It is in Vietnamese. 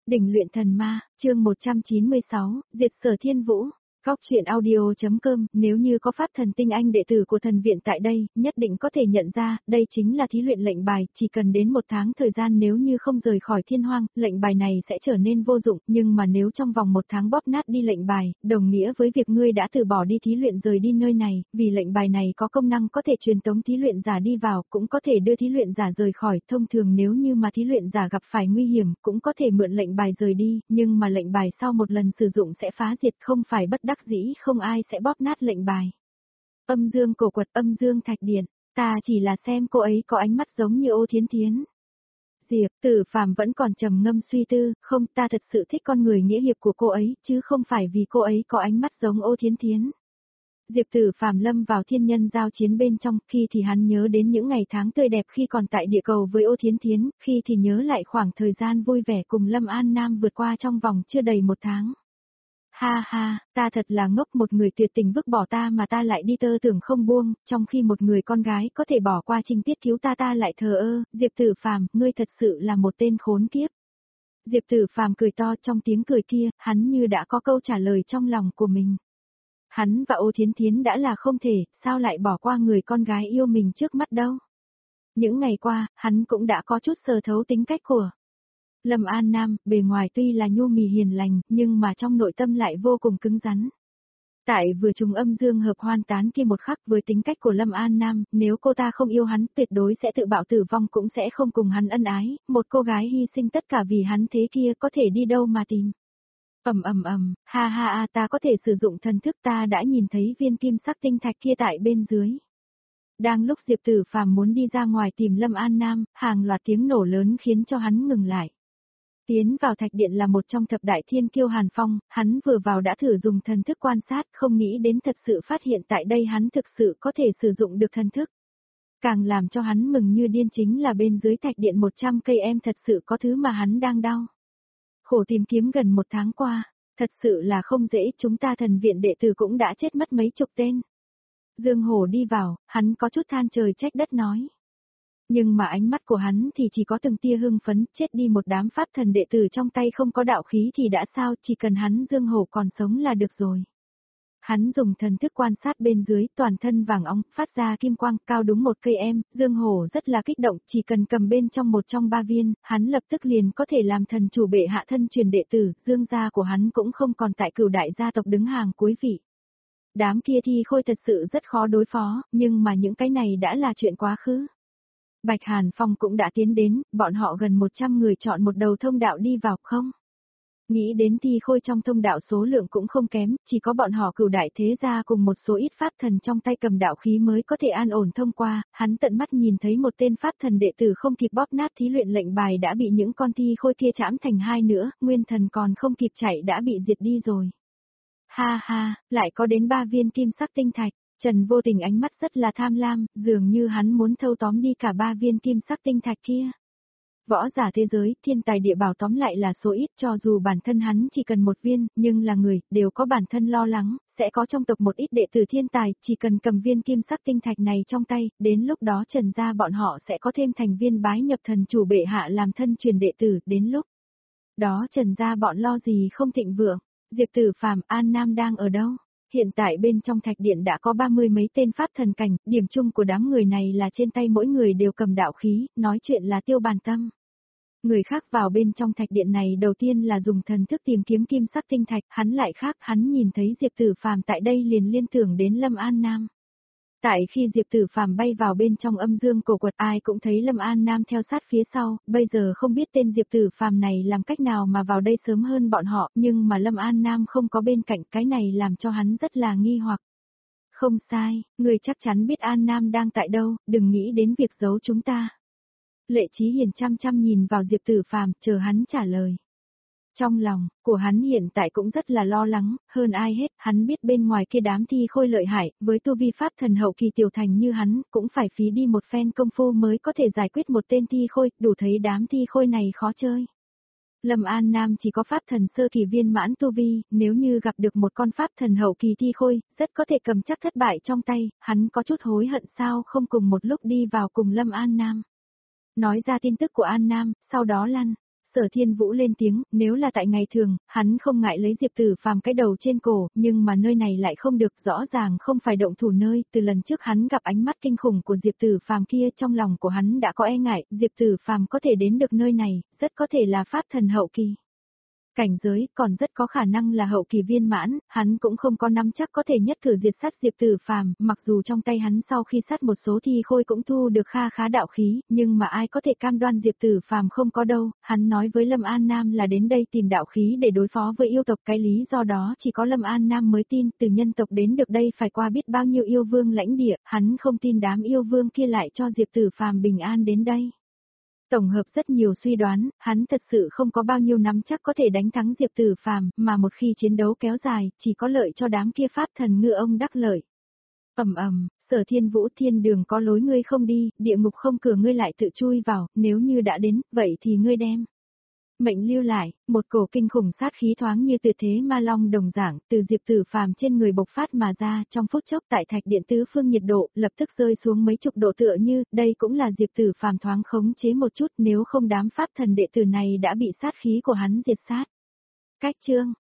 Đỉnh luyện thần ma, chương 196, Diệt Sở Thiên Vũ. Góc truyện audio.com, nếu như có pháp thần tinh anh đệ tử của thần viện tại đây, nhất định có thể nhận ra, đây chính là thí luyện lệnh bài, chỉ cần đến 1 tháng thời gian nếu như không rời khỏi thiên hoang, lệnh bài này sẽ trở nên vô dụng, nhưng mà nếu trong vòng 1 tháng bóp nát đi lệnh bài, đồng nghĩa với việc ngươi đã từ bỏ đi thí luyện rời đi nơi này, vì lệnh bài này có công năng có thể truyền tống thí luyện giả đi vào, cũng có thể đưa thí luyện giả rời khỏi, thông thường nếu như mà thí luyện giả gặp phải nguy hiểm, cũng có thể mượn lệnh bài rời đi, nhưng mà lệnh bài sau một lần sử dụng sẽ phá diệt, không phải bất đắc dĩ không ai sẽ bóp nát lệnh bài. Âm dương cổ quật, âm dương thạch điện, ta chỉ là xem cô ấy có ánh mắt giống như Ô Thiến Thiến. Diệp Tử Phàm vẫn còn trầm ngâm suy tư, không, ta thật sự thích con người nghĩa hiệp của cô ấy, chứ không phải vì cô ấy có ánh mắt giống Ô Thiến Thiến. Diệp Tử Phàm lâm vào thiên nhân giao chiến bên trong, khi thì hắn nhớ đến những ngày tháng tươi đẹp khi còn tại địa cầu với Ô Thiến Thiến, khi thì nhớ lại khoảng thời gian vui vẻ cùng Lâm An Nam vượt qua trong vòng chưa đầy 1 tháng. Ha ha, ta thật là ngốc, một người tuyệt tình vứt bỏ ta mà ta lại đi tơ tưởng không buông, trong khi một người con gái có thể bỏ qua trinh tiết cứu ta lại thờ ơ, Diệp Tử Phàm, ngươi thật sự là một tên khốn kiếp. Diệp Tử Phàm cười to, trong tiếng cười kia, hắn như đã có câu trả lời trong lòng của mình. Hắn và Ô Thiến Thiến đã là không thể, sao lại bỏ qua người con gái yêu mình trước mắt đâu. Những ngày qua, hắn cũng đã có chút sờ thấu tính cách của Lâm An Nam, bề ngoài tuy là nhu mì hiền lành, nhưng mà trong nội tâm lại vô cùng cứng rắn. Tại vừa trùng âm dương hợp hoan tán kia một khắc, với tính cách của Lâm An Nam, nếu cô ta không yêu hắn, tuyệt đối sẽ tự bạo tử vong, cũng sẽ không cùng hắn ân ái, một cô gái hy sinh tất cả vì hắn thế kia có thể đi đâu mà tìm. Ha ha, ta có thể sử dụng thần thức, ta đã nhìn thấy viên kim sắc tinh thạch kia tại bên dưới. Đang lúc Diệp Tử Phàm muốn đi ra ngoài tìm Lâm An Nam, hàng loạt tiếng nổ lớn khiến cho hắn ngừng lại. Tiến vào thạch điện là một trong thập đại thiên kiêu Hàn Phong, hắn vừa vào đã thử dùng thần thức quan sát, không nghĩ đến thật sự phát hiện tại đây hắn thực sự có thể sử dụng được thần thức. Càng làm cho hắn mừng như điên chính là bên dưới thạch điện 100 cây em thật sự có thứ mà hắn đang đau. Khổ tìm kiếm gần 1 tháng qua, thật sự là không dễ, chúng ta thần viện đệ tử cũng đã chết mất mấy chục tên. Dương Hổ đi vào, hắn có chút than trời trách đất nói. Nhưng mà ánh mắt của hắn thì chỉ có từng tia hưng phấn, chết đi một đám pháp thần đệ tử trong tay không có đạo khí thì đã sao, chỉ cần hắn Dương Hổ còn sống là được rồi. Hắn dùng thần thức quan sát bên dưới, toàn thân vàng óng, phát ra kim quang, cao đúng 1 cây em, Dương Hổ rất là kích động, chỉ cần cầm bên trong 1 trong 3 viên, hắn lập tức liền có thể làm thần chủ bệ hạ thân truyền đệ tử, Dương gia của hắn cũng không còn tại Cửu đại gia tộc đứng hàng cuối vị. Đám kia thi khôi thật sự rất khó đối phó, nhưng mà những cái này đã là chuyện quá khứ. Bạch Hàn Phong cũng đã tiến đến, bọn họ gần 100 người chọn một đầu thông đạo đi vào, không? Nghĩ đến thi khôi trong thông đạo số lượng cũng không kém, chỉ có bọn họ Cửu đại thế gia cùng một số ít pháp thần trong tay cầm đạo khí mới có thể an ổn thông qua, hắn tận mắt nhìn thấy một tên pháp thần đệ tử không kịp bóp nát thí luyện lệnh bài đã bị những con thi khôi kia chạm thành 2 nữa, nguyên thần còn không kịp chạy đã bị diệt đi rồi. Ha ha, lại có đến 3 viên kim sắc tinh thạch. Trần Vô Tình ánh mắt rất là tham lam, dường như hắn muốn thâu tóm đi cả 3 viên kim sắc tinh thạch kia. Võ giả thế giới, thiên tài địa bảo tóm lại là số ít, cho dù bản thân hắn chỉ cần 1 viên, nhưng là người, đều có bản thân lo lắng, sẽ có trong tộc một ít đệ tử thiên tài, chỉ cần cầm viên kim sắc tinh thạch này trong tay, đến lúc đó Trần gia bọn họ sẽ có thêm thành viên bái nhập thần chủ bệ hạ làm thân truyền đệ tử, đến lúc đó Trần gia bọn lo gì không thịnh vượng. Diệp Tử Phàm, An Nam đang ở đâu? Hiện tại bên trong thạch điện đã có 30 mấy tên pháp thần cảnh, điểm chung của đám người này là trên tay mỗi người đều cầm đạo khí, nói chuyện là Tiêu Bàn Tâm. Người khác vào bên trong thạch điện này đầu tiên là dùng thần thức tìm kiếm kim sắc tinh thạch, hắn lại khác, hắn nhìn thấy Diệp Tử Phàm tại đây liền liên tưởng đến Lâm An Nam. Tại khi Diệp Tử Phàm bay vào bên trong âm dương cổ quật, ai cũng thấy Lâm An Nam theo sát phía sau, bây giờ không biết tên Diệp Tử Phàm này làm cách nào mà vào đây sớm hơn bọn họ, nhưng mà Lâm An Nam không có bên cạnh, cái này làm cho hắn rất là nghi hoặc. Không sai, người chắc chắn biết An Nam đang tại đâu, đừng nghĩ đến việc giấu chúng ta. Lệ Chí Hiền chăm chăm nhìn vào Diệp Tử Phàm, chờ hắn trả lời. Trong lòng của hắn hiện tại cũng rất là lo lắng, hơn ai hết, hắn biết bên ngoài kia đám thi khôi lợi hại, với tu vi pháp thần hậu kỳ tiểu thành như hắn, cũng phải phí đi một phen công phu mới có thể giải quyết một tên thi khôi, đủ thấy đám thi khôi này khó chơi. Lâm An Nam chỉ có pháp thần sơ kỳ viên mãn tu vi, nếu như gặp được một con pháp thần hậu kỳ thi khôi, rất có thể cầm chắc thất bại trong tay, hắn có chút hối hận sao không cùng một lúc đi vào cùng Lâm An Nam. Nói ra tin tức của An Nam, sau đó lăn Sở Thiên Vũ lên tiếng, nếu là tại ngày thường, hắn không ngại lấy Diệp Tử Phàm cái đầu trên cổ, nhưng mà nơi này lại không được, rõ ràng không phải động thủ nơi, từ lần trước hắn gặp ánh mắt kinh khủng của Diệp Tử Phàm kia, trong lòng của hắn đã có e ngại, Diệp Tử Phàm có thể đến được nơi này, rất có thể là pháp thần hậu kỳ. Cảnh giới còn rất có khả năng là hậu kỳ viên mãn, hắn cũng không có nắm chắc có thể nhất cử diệt sát Diệp Tử Phàm, mặc dù trong tay hắn sau khi sát một số thi khôi cũng thu được kha khá đạo khí, nhưng mà ai có thể cam đoan Diệp Tử Phàm không có đâu, hắn nói với Lâm An Nam là đến đây tìm đạo khí để đối phó với yêu tộc, cái lý do đó chỉ có Lâm An Nam mới tin, từ nhân tộc đến được đây phải qua biết bao nhiêu yêu vương lãnh địa, hắn không tin đám yêu vương kia lại cho Diệp Tử Phàm bình an đến đây. Tổng hợp rất nhiều suy đoán, hắn thật sự không có bao nhiêu nắm chắc có thể đánh thắng Diệp Tử Phàm, mà một khi chiến đấu kéo dài, chỉ có lợi cho đám kia pháp thần ngư ông đắc lợi. Sở Thiên Vũ, thiên đường có lối ngươi không đi, địa ngục không cửa ngươi lại tự chui vào, nếu như đã đến, vậy thì ngươi đem mệnh lưu lại, một cổ kinh khủng sát khí thoáng như tuyệt thế ma long đồng dạng, từ Diệp Tử Phàm trên người bộc phát mà ra, trong phút chốc tại thạch điện tứ phương nhiệt độ, lập tức rơi xuống mấy chục độ, tựa như, đây cũng là Diệp Tử Phàm thoáng khống chế một chút, nếu không đám pháp thần đệ tử này đã bị sát khí của hắn diệt sát. Cách chương